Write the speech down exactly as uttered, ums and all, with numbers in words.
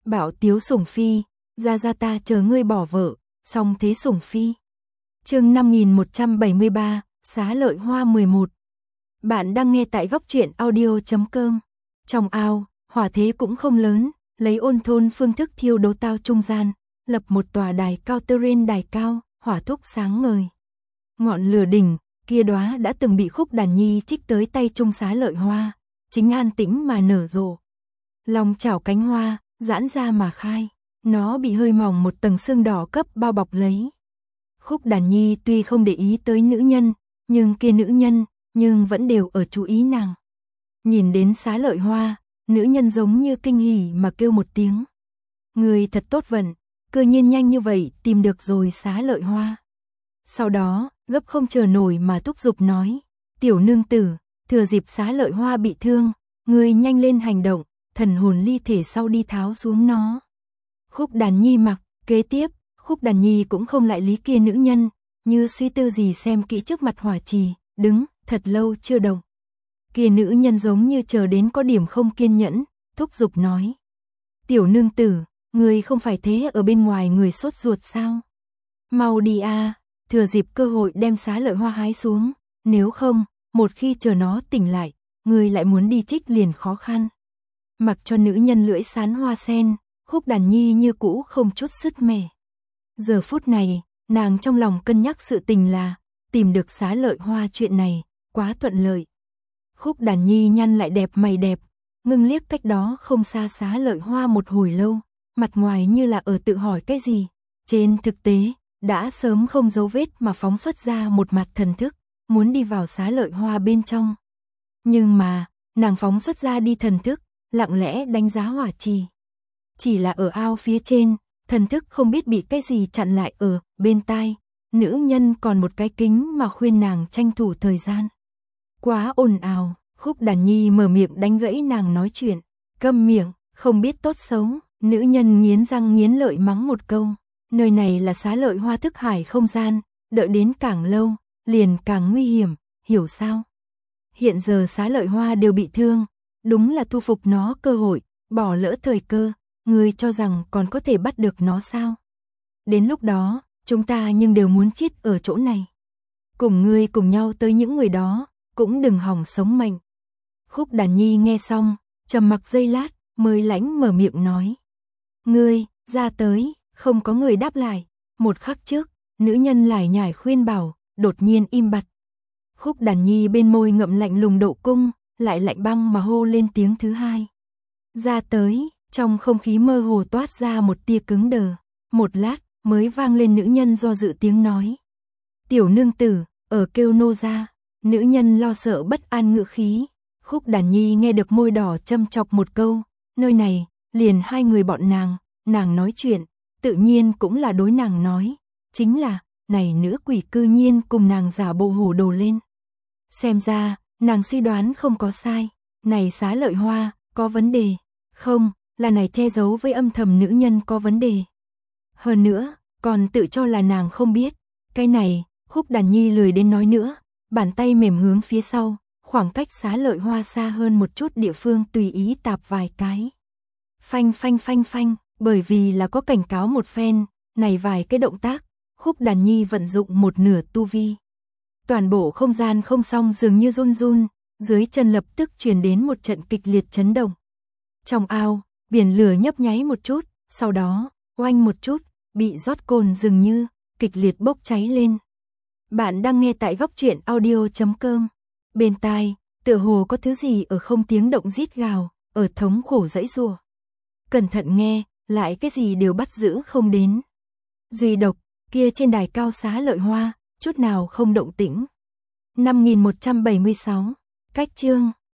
Bảo Tiếu Sủng Phi, ra ra ta chờ ngươi bỏ vợ, song thế Sủng Phi. Chương năm nghìn một trăm bảy mươi ba, Xá Lợi Hoa mười một. Bạn đang nghe tại góc truyện audio chấm com. Trong ao, hỏa thế cũng không lớn, lấy ôn thôn phương thức thiêu đốt tao trung gian, lập một tòa đài cao terrain đài cao, hỏa thúc sáng ngời. Ngọn lửa đỉnh kia đóa đã từng bị Khúc Đàn Nhi trích tới tay trung Xá Lợi Hoa, chính an tĩnh mà nở rộ. Lòng chảo cánh hoa, giãn ra mà khai, nó bị hơi mỏng một tầng sương đỏ cấp bao bọc lấy. Khúc Đàn Nhi tuy không để ý tới nữ nhân, nhưng kia nữ nhân, nhưng vẫn đều ở chú ý nàng. Nhìn đến Xá Lợi Hoa, nữ nhân giống như kinh hỉ mà kêu một tiếng. Người thật tốt vận, cơ nhiên nhanh như vậy tìm được rồi Xá Lợi Hoa. Sau đó, gấp không chờ nổi mà thúc giục nói, tiểu nương tử, thừa dịp Xá Lợi Hoa bị thương, người nhanh lên hành động, thần hồn ly thể sau đi tháo xuống nó. Khúc Đàn Nhi mặc, kế tiếp, Khúc Đàn Nhi cũng không lại lý kia nữ nhân, như suy tư gì xem kỹ trước mặt hỏa trì, đứng, thật lâu chưa động. Kia nữ nhân giống như chờ đến có điểm không kiên nhẫn, thúc giục nói. Tiểu nương tử, người không phải thế ở bên ngoài người sốt ruột sao? Mau đi a, thừa dịp cơ hội đem Xá Lợi Hoa hái xuống, nếu không, một khi chờ nó tỉnh lại, người lại muốn đi trích liền khó khăn. Mặc cho nữ nhân lưỡi sán hoa sen, Khúc Đàn Nhi như cũ không chút sứt mẻ. Giờ phút này, nàng trong lòng cân nhắc sự tình là, tìm được Xá Lợi Hoa chuyện này, quá thuận lợi. Khúc Đàn Nhi nhăn lại đẹp mày đẹp, ngưng liếc cách đó không xa Xá Lợi Hoa một hồi lâu, mặt ngoài như là ở tự hỏi cái gì. Trên thực tế, đã sớm không dấu vết mà phóng xuất ra một mặt thần thức, muốn đi vào Xá Lợi Hoa bên trong. Nhưng mà, nàng phóng xuất ra đi thần thức, lặng lẽ đánh giá hỏa trì. Chỉ là ở ao phía trên, thần thức không biết bị cái gì chặn lại ở bên tai, nữ nhân còn một cái kính mà khuyên nàng tranh thủ thời gian. Quá ồn ào, Khúc Đàn Nhi mở miệng đánh gãy nàng nói chuyện, câm miệng, không biết tốt xấu, nữ nhân nghiến răng nghiến lợi mắng một câu, nơi này là Xá Lợi Hoa thức hải không gian, đợi đến càng lâu, liền càng nguy hiểm, hiểu sao? Hiện giờ Xá Lợi Hoa đều bị thương, đúng là thu phục nó cơ hội, bỏ lỡ thời cơ, ngươi cho rằng còn có thể bắt được nó sao? Đến lúc đó, chúng ta nhưng đều muốn chết ở chỗ này. Cùng ngươi cùng nhau tới những người đó, cũng đừng hỏng sống mệnh. Khúc Đàn Nhi nghe xong, trầm mặc giây lát, mới lãnh mở miệng nói. Ngươi, ra tới, không có người đáp lại. Một khắc trước, nữ nhân lải nhải khuyên bảo, đột nhiên im bặt. Khúc Đàn Nhi bên môi ngậm lạnh lùng độ cung, lại lạnh băng mà hô lên tiếng thứ hai. Ra tới, trong không khí mơ hồ toát ra một tia cứng đờ. Một lát, mới vang lên nữ nhân do dự tiếng nói. Tiểu nương tử, ở kêu nô ra. Nữ nhân lo sợ bất an ngữ khí. Khúc Đàn Nhi nghe được môi đỏ châm chọc một câu. Nơi này, liền hai người bọn nàng, nàng nói chuyện, tự nhiên cũng là đối nàng nói. Chính là, này nữ quỷ cư nhiên cùng nàng giả bộ hổ đồ lên. Xem ra, nàng suy đoán không có sai. Này Xá Lợi Hoa, có vấn đề. Không, là này che giấu với âm thầm nữ nhân có vấn đề. Hơn nữa, còn tự cho là nàng không biết. Cái này, Khúc Đàn Nhi lười đến nói nữa. Bàn tay mềm hướng phía sau, khoảng cách Xá Lợi Hoa xa hơn một chút địa phương tùy ý tạp vài cái. Phanh phanh phanh phanh, bởi vì là có cảnh cáo một phen, này vài cái động tác, Khúc Đàn Nhi vận dụng một nửa tu vi. Toàn bộ không gian không song dường như run run, dưới chân lập tức truyền đến một trận kịch liệt chấn động. Trong ao, biển lửa nhấp nháy một chút, sau đó, oanh một chút, bị rót cồn dường như, kịch liệt bốc cháy lên. Bạn đang nghe tại góc truyện audio chấm com. Bên tai, tựa hồ có thứ gì ở không tiếng động rít gào, ở thống khổ dãy rùa. Cẩn thận nghe, lại cái gì đều bắt giữ không đến. Duy độc, kia trên đài cao Xá Lợi Hoa, chút nào không động tĩnh. năm nghìn một trăm bảy mươi sáu, cách chương.